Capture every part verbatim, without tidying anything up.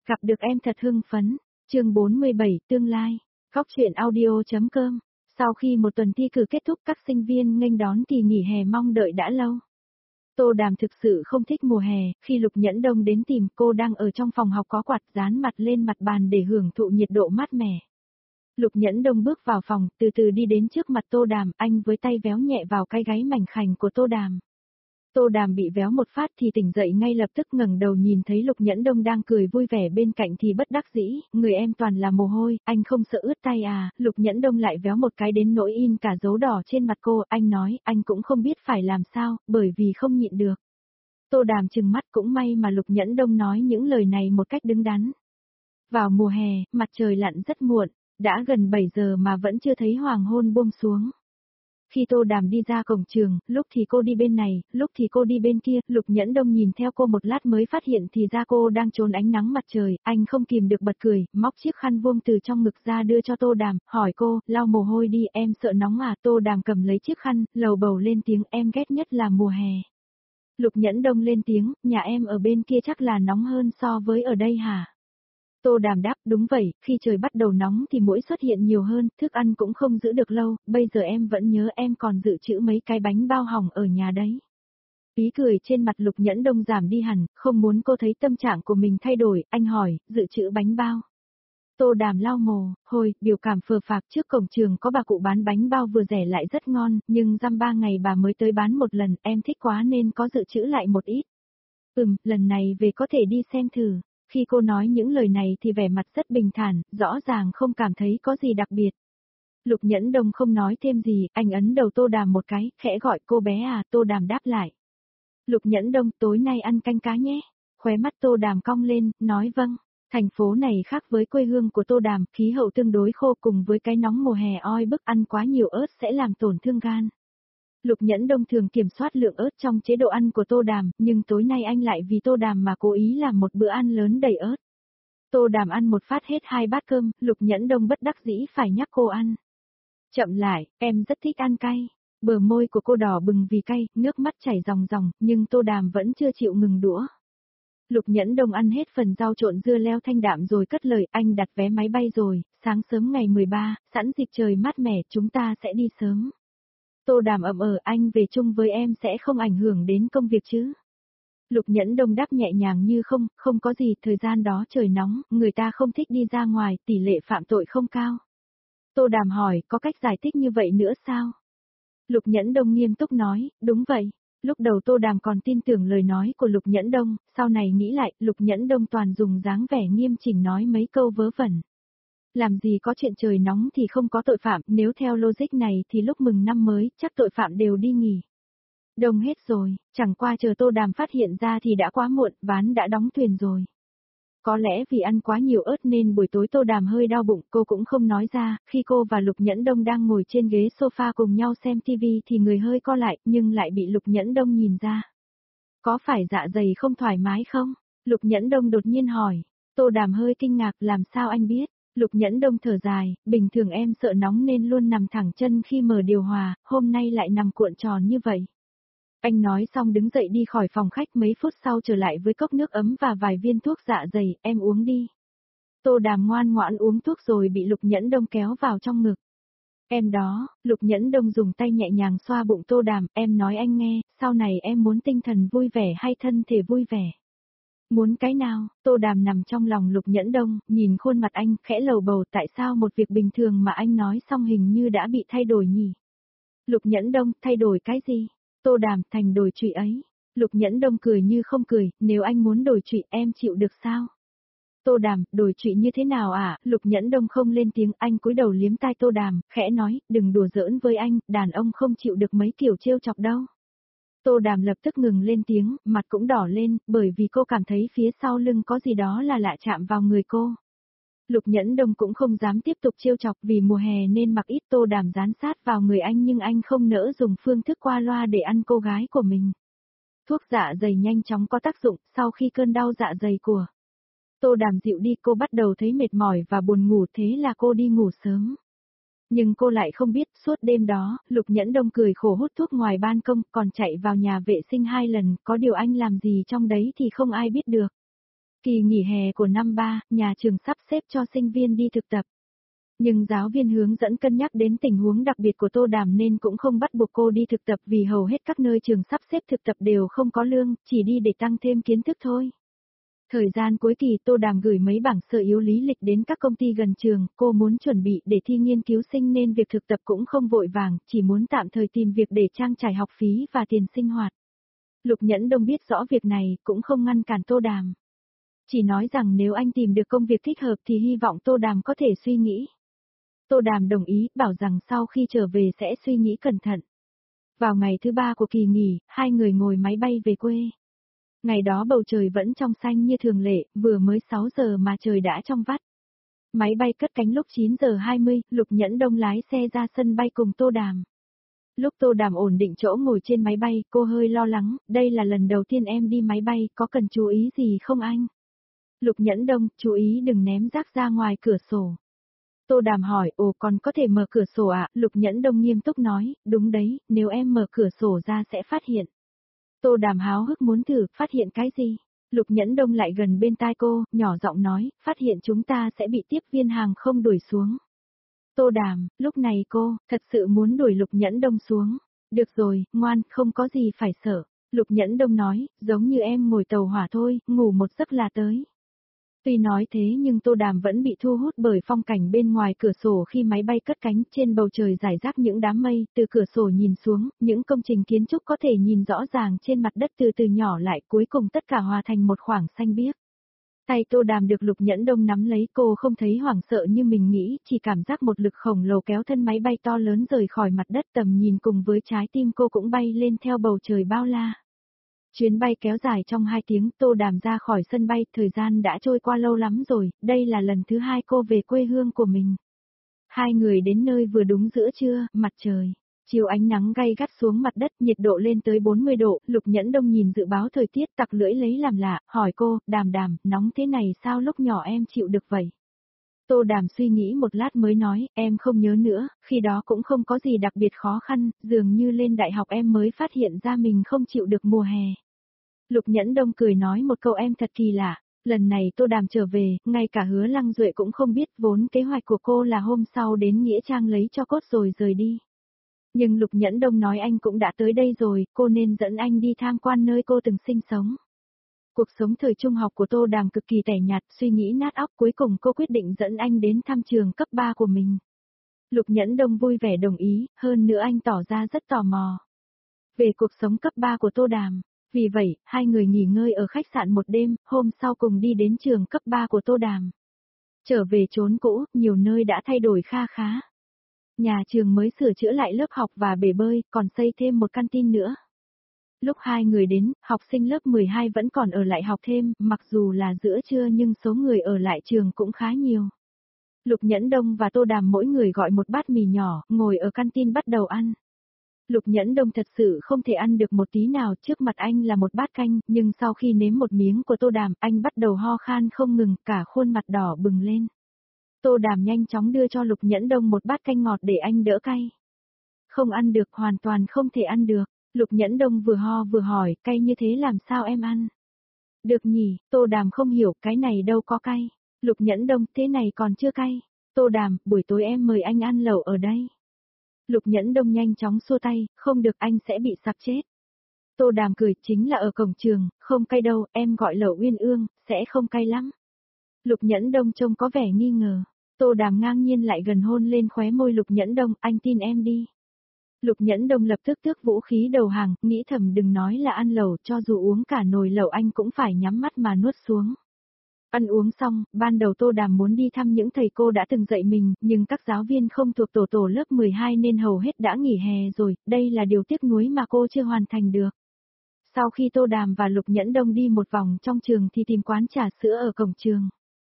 Gặp được em thật hưng phấn. Chương bốn mươi bảy Tương lai. Góc truyện audio.com. Sau khi một tuần thi cử kết thúc, các sinh viên nghênh đón kỳ nghỉ hè mong đợi đã lâu. Tô Đàm thực sự không thích mùa hè, khi Lục Nhẫn Đông đến tìm cô đang ở trong phòng học có quạt dán mặt lên mặt bàn để hưởng thụ nhiệt độ mát mẻ. Lục Nhẫn Đông bước vào phòng, từ từ đi đến trước mặt Tô Đàm, anh với tay véo nhẹ vào cái gáy mảnh khảnh của Tô Đàm. Tô Đàm bị véo một phát thì tỉnh dậy ngay lập tức, ngẩng đầu nhìn thấy Lục Nhẫn Đông đang cười vui vẻ bên cạnh thì bất đắc dĩ, người em toàn là mồ hôi, anh không sợ ướt tay à? Lục Nhẫn Đông lại véo một cái đến nỗi in cả dấu đỏ trên mặt cô, anh nói, anh cũng không biết phải làm sao, bởi vì không nhịn được. Tô Đàm trừng mắt, cũng may mà Lục Nhẫn Đông nói những lời này một cách đứng đắn. Vào mùa hè, mặt trời lặn rất muộn, đã gần bảy giờ mà vẫn chưa thấy hoàng hôn buông xuống. Khi Tô Đàm đi ra cổng trường, lúc thì cô đi bên này, lúc thì cô đi bên kia, Lục Nhẫn Đông nhìn theo cô một lát mới phát hiện thì ra cô đang trốn ánh nắng mặt trời, anh không kìm được bật cười, móc chiếc khăn vuông từ trong ngực ra đưa cho Tô Đàm, hỏi cô, lau mồ hôi đi, em sợ nóng à? Tô Đàm cầm lấy chiếc khăn, lầu bầu lên tiếng, em ghét nhất là mùa hè. Lục Nhẫn Đông lên tiếng, nhà em ở bên kia chắc là nóng hơn so với ở đây hả? Tô Đàm đáp, đúng vậy, khi trời bắt đầu nóng thì muỗi xuất hiện nhiều hơn, thức ăn cũng không giữ được lâu, bây giờ em vẫn nhớ em còn dự trữ mấy cái bánh bao hỏng ở nhà đấy. Ý cười trên mặt Lục Nhẫn Đông giảm đi hẳn, không muốn cô thấy tâm trạng của mình thay đổi, anh hỏi, dự trữ bánh bao. Tô Đàm lau mồ, hồi, biểu cảm phờ phạc, trước cổng trường có bà cụ bán bánh bao vừa rẻ lại rất ngon, nhưng dăm ba ngày bà mới tới bán một lần, em thích quá nên có dự trữ lại một ít. Ừm, lần này về có thể đi xem thử. Khi cô nói những lời này thì vẻ mặt rất bình thản, rõ ràng không cảm thấy có gì đặc biệt. Lục Nhẫn Đông không nói thêm gì, anh ấn đầu Tô Đàm một cái, khẽ gọi cô bé à, Tô Đàm đáp lại. Lục Nhẫn Đông, tối nay ăn canh cá nhé. Khóe mắt Tô Đàm cong lên, nói vâng. Thành phố này khác với quê hương của Tô Đàm, khí hậu tương đối khô cùng với cái nóng mùa hè oi bức, ăn quá nhiều ớt sẽ làm tổn thương gan. Lục Nhẫn Đông thường kiểm soát lượng ớt trong chế độ ăn của Tô Đàm, nhưng tối nay anh lại vì Tô Đàm mà cố ý làm một bữa ăn lớn đầy ớt. Tô Đàm ăn một phát hết hai bát cơm, Lục Nhẫn Đông bất đắc dĩ phải nhắc cô ăn. Chậm lại, em rất thích ăn cay. Bờ môi của cô đỏ bừng vì cay, nước mắt chảy ròng ròng, nhưng Tô Đàm vẫn chưa chịu ngừng đũa. Lục Nhẫn Đông ăn hết phần rau trộn dưa leo thanh đạm rồi cất lời, anh đặt vé máy bay rồi, sáng sớm ngày mười ba, sẵn dịp trời mát mẻ chúng ta sẽ đi sớm. Tô Đàm ậm ờ, anh về chung với em sẽ không ảnh hưởng đến công việc chứ? Lục Nhẫn Đông đáp nhẹ nhàng như không, không có gì, thời gian đó trời nóng, người ta không thích đi ra ngoài, tỷ lệ phạm tội không cao. Tô Đàm hỏi, có cách giải thích như vậy nữa sao? Lục Nhẫn Đông nghiêm túc nói, đúng vậy. Lúc đầu Tô Đàm còn tin tưởng lời nói của Lục Nhẫn Đông, sau này nghĩ lại, Lục Nhẫn Đông toàn dùng dáng vẻ nghiêm chỉnh nói mấy câu vớ vẩn. Làm gì có chuyện trời nóng thì không có tội phạm, nếu theo logic này thì lúc mừng năm mới, chắc tội phạm đều đi nghỉ. Đông hết rồi, chẳng qua chờ Tô Đàm phát hiện ra thì đã quá muộn, ván đã đóng thuyền rồi. Có lẽ vì ăn quá nhiều ớt nên buổi tối Tô Đàm hơi đau bụng, cô cũng không nói ra, khi cô và Lục Nhẫn Đông đang ngồi trên ghế sofa cùng nhau xem tivi thì người hơi co lại, nhưng lại bị Lục Nhẫn Đông nhìn ra. Có phải dạ dày không thoải mái không? Lục Nhẫn Đông đột nhiên hỏi. Tô Đàm hơi kinh ngạc, làm sao anh biết? Lục Nhẫn Đông thở dài, bình thường em sợ nóng nên luôn nằm thẳng chân khi mở điều hòa, hôm nay lại nằm cuộn tròn như vậy. Anh nói xong đứng dậy đi khỏi phòng khách, mấy phút sau trở lại với cốc nước ấm và vài viên thuốc dạ dày, em uống đi. Tô Đàm ngoan ngoãn uống thuốc rồi bị Lục Nhẫn Đông kéo vào trong ngực. Em đó, Lục Nhẫn Đông dùng tay nhẹ nhàng xoa bụng Tô Đàm, em nói anh nghe, sau này em muốn tinh thần vui vẻ hay thân thể vui vẻ? Muốn cái nào? Tô Đàm nằm trong lòng Lục Nhẫn Đông, nhìn khuôn mặt anh, khẽ lầu bầu, tại sao một việc bình thường mà anh nói xong hình như đã bị thay đổi nhỉ? Lục Nhẫn Đông, thay đổi cái gì? Tô Đàm, thành đổi trụy ấy. Lục Nhẫn Đông cười như không cười, nếu anh muốn đổi trụy em chịu được sao? Tô Đàm, đổi trụy như thế nào à? Lục Nhẫn Đông không lên tiếng, anh cúi đầu liếm tai Tô Đàm, khẽ nói, đừng đùa giỡn với anh, đàn ông không chịu được mấy kiểu trêu chọc đâu. Tô Đàm lập tức ngừng lên tiếng, mặt cũng đỏ lên, bởi vì cô cảm thấy phía sau lưng có gì đó là lạ chạm vào người cô. Lục Nhẫn Đông cũng không dám tiếp tục trêu chọc vì mùa hè nên mặc ít. Tô Đàm dán sát vào người anh nhưng anh không nỡ dùng phương thức qua loa để ăn cô gái của mình. Thuốc dạ dày nhanh chóng có tác dụng, sau khi cơn đau dạ dày của Tô Đàm dịu đi cô bắt đầu thấy mệt mỏi và buồn ngủ, thế là cô đi ngủ sớm. Nhưng cô lại không biết, suốt đêm đó, Lục Nhẫn Đông cười khổ hút thuốc ngoài ban công, còn chạy vào nhà vệ sinh hai lần, có điều anh làm gì trong đấy thì không ai biết được. Kỳ nghỉ hè của năm ba, nhà trường sắp xếp cho sinh viên đi thực tập. Nhưng giáo viên hướng dẫn cân nhắc đến tình huống đặc biệt của Tô Đàm nên cũng không bắt buộc cô đi thực tập vì hầu hết các nơi trường sắp xếp thực tập đều không có lương, chỉ đi để tăng thêm kiến thức thôi. Thời gian cuối kỳ Tô Đàm gửi mấy bảng sơ yếu lý lịch đến các công ty gần trường, cô muốn chuẩn bị để thi nghiên cứu sinh nên việc thực tập cũng không vội vàng, chỉ muốn tạm thời tìm việc để trang trải học phí và tiền sinh hoạt. Lục Nhẫn Đông biết rõ việc này, cũng không ngăn cản Tô Đàm. Chỉ nói rằng nếu anh tìm được công việc thích hợp thì hy vọng Tô Đàm có thể suy nghĩ. Tô Đàm đồng ý, bảo rằng sau khi trở về sẽ suy nghĩ cẩn thận. Vào ngày thứ ba của kỳ nghỉ, hai người ngồi máy bay về quê. Ngày đó bầu trời vẫn trong xanh như thường lệ, vừa mới sáu giờ mà trời đã trong vắt. Máy bay cất cánh lúc chín giờ hai mươi, Lục Nhẫn Đông lái xe ra sân bay cùng Tô Đàm. Lúc Tô Đàm ổn định chỗ ngồi trên máy bay, cô hơi lo lắng, đây là lần đầu tiên em đi máy bay, có cần chú ý gì không anh? Lục Nhẫn Đông, chú ý đừng ném rác ra ngoài cửa sổ. Tô Đàm hỏi, ồ còn có thể mở cửa sổ ạ? À? Lục Nhẫn Đông nghiêm túc nói, đúng đấy, nếu em mở cửa sổ ra sẽ phát hiện. Tô Đàm háo hức muốn thử, phát hiện cái gì? Lục Nhẫn Đông lại gần bên tai cô, nhỏ giọng nói, phát hiện chúng ta sẽ bị tiếp viên hàng không đuổi xuống. Tô Đàm, lúc này cô, thật sự muốn đuổi Lục Nhẫn Đông xuống. Được rồi, ngoan, không có gì phải sợ. Lục Nhẫn Đông nói, giống như em ngồi tàu hỏa thôi, ngủ một giấc là tới. Tuy nói thế nhưng Tô Đàm vẫn bị thu hút bởi phong cảnh bên ngoài cửa sổ khi máy bay cất cánh, trên bầu trời rải rác những đám mây, từ cửa sổ nhìn xuống, những công trình kiến trúc có thể nhìn rõ ràng trên mặt đất từ từ nhỏ lại, cuối cùng tất cả hòa thành một khoảng xanh biếc. Tay Tô Đàm được Lục Nhẫn Đông nắm lấy, cô không thấy hoảng sợ như mình nghĩ, chỉ cảm giác một lực khổng lồ kéo thân máy bay to lớn rời khỏi mặt đất, tầm nhìn cùng với trái tim cô cũng bay lên theo bầu trời bao la. Chuyến bay kéo dài trong hai tiếng, Tô Đàm ra khỏi sân bay, thời gian đã trôi qua lâu lắm rồi, đây là lần thứ hai cô về quê hương của mình. Hai người đến nơi vừa đúng giữa trưa, mặt trời, chiều ánh nắng gay gắt xuống mặt đất, nhiệt độ lên tới bốn mươi độ, Lục Nhẫn Đông nhìn dự báo thời tiết tặc lưỡi lấy làm lạ, hỏi cô, Đàm Đàm, nóng thế này sao lúc nhỏ em chịu được vậy? Tô Đàm suy nghĩ một lát mới nói, em không nhớ nữa, khi đó cũng không có gì đặc biệt khó khăn, dường như lên đại học em mới phát hiện ra mình không chịu được mùa hè. Lục Nhẫn Đông cười nói một câu em thật kỳ lạ, lần này Tô Đàm trở về, ngay cả Hứa Lăng Duệ cũng không biết, vốn kế hoạch của cô là hôm sau đến Nghĩa Trang lấy cho cốt rồi rời đi. Nhưng Lục Nhẫn Đông nói anh cũng đã tới đây rồi, cô nên dẫn anh đi tham quan nơi cô từng sinh sống. Cuộc sống thời trung học của Tô Đàm cực kỳ tẻ nhạt, suy nghĩ nát óc, cuối cùng cô quyết định dẫn anh đến thăm trường cấp ba của mình. Lục Nhẫn Đông vui vẻ đồng ý, hơn nữa anh tỏ ra rất tò mò về cuộc sống cấp ba của Tô Đàm. Vì vậy, hai người nghỉ ngơi ở khách sạn một đêm, hôm sau cùng đi đến trường cấp ba của Tô Đàm. Trở về chốn cũ, nhiều nơi đã thay đổi kha khá. Nhà trường mới sửa chữa lại lớp học và bể bơi, còn xây thêm một căn tin nữa. Lúc hai người đến, học sinh lớp mười hai vẫn còn ở lại học thêm, mặc dù là giữa trưa nhưng số người ở lại trường cũng khá nhiều. Lục Nhẫn Đông và Tô Đàm mỗi người gọi một bát mì nhỏ, ngồi ở căn tin bắt đầu ăn. Lục Nhẫn Đông thật sự không thể ăn được một tí nào, trước mặt anh là một bát canh, nhưng sau khi nếm một miếng của Tô Đàm, anh bắt đầu ho khan không ngừng, cả khuôn mặt đỏ bừng lên. Tô Đàm nhanh chóng đưa cho Lục Nhẫn Đông một bát canh ngọt để anh đỡ cay. Không ăn được, hoàn toàn không thể ăn được. Lục Nhẫn Đông vừa ho vừa hỏi, cay như thế làm sao em ăn? Được nhỉ, Tô Đàm không hiểu, cái này đâu có cay. Lục Nhẫn Đông, thế này còn chưa cay. Tô Đàm, buổi tối em mời anh ăn lẩu ở đây. Lục Nhẫn Đông nhanh chóng xua tay, không được, anh sẽ bị sặc chết. Tô Đàm cười, chính là ở cổng trường, không cay đâu, em gọi lẩu Uyên Ương, sẽ không cay lắm. Lục Nhẫn Đông trông có vẻ nghi ngờ. Tô Đàm ngang nhiên lại gần hôn lên khóe môi Lục Nhẫn Đông, anh tin em đi. Lục Nhẫn Đông lập tức tước vũ khí đầu hàng, nghĩ thầm đừng nói là ăn lẩu, cho dù uống cả nồi lẩu anh cũng phải nhắm mắt mà nuốt xuống. Ăn uống xong, ban đầu Tô Đàm muốn đi thăm những thầy cô đã từng dạy mình, nhưng các giáo viên không thuộc tổ tổ lớp mười hai nên hầu hết đã nghỉ hè rồi, đây là điều tiếc nuối mà cô chưa hoàn thành được. Sau khi Tô Đàm và Lục Nhẫn Đông đi một vòng trong trường thì tìm quán trà sữa ở cổng trường.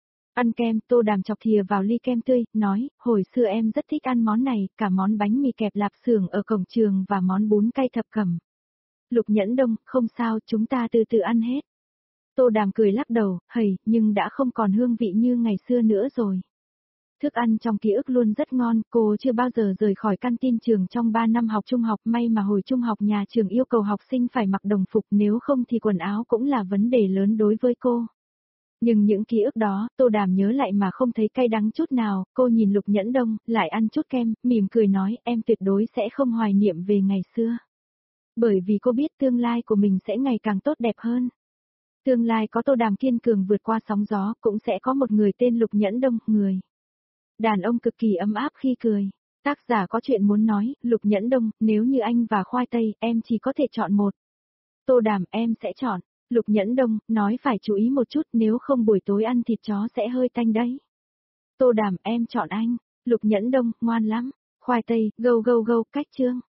Ăn kem, Tô Đàm chọc thìa vào ly kem tươi, nói, hồi xưa em rất thích ăn món này, cả món bánh mì kẹp lạp xưởng ở cổng trường và món bún cay thập cẩm. Lục Nhẫn Đông, không sao, chúng ta từ từ ăn hết. Tô Đàm cười lắc đầu, hầy, nhưng đã không còn hương vị như ngày xưa nữa rồi. Thức ăn trong ký ức luôn rất ngon, cô chưa bao giờ rời khỏi căn tin trường trong ba năm học trung học, may mà hồi trung học nhà trường yêu cầu học sinh phải mặc đồng phục, nếu không thì quần áo cũng là vấn đề lớn đối với cô. Nhưng những ký ức đó, Tô Đàm nhớ lại mà không thấy cay đắng chút nào, cô nhìn Lục Nhẫn Đông, lại ăn chút kem, mỉm cười nói, em tuyệt đối sẽ không hoài niệm về ngày xưa. Bởi vì cô biết tương lai của mình sẽ ngày càng tốt đẹp hơn. Tương lai có Tô Đàm kiên cường vượt qua sóng gió, cũng sẽ có một người tên Lục Nhẫn Đông, người. Đàn ông cực kỳ ấm áp khi cười. Tác giả có chuyện muốn nói, Lục Nhẫn Đông, nếu như anh và khoai tây, em chỉ có thể chọn một. Tô Đàm, em sẽ chọn. Lục Nhẫn Đông, nói phải chú ý một chút, nếu không buổi tối ăn thịt chó sẽ hơi tanh đấy. Tô Đàm, em chọn anh. Lục Nhẫn Đông, ngoan lắm. Khoai tây, gâu gâu gâu, cách chương.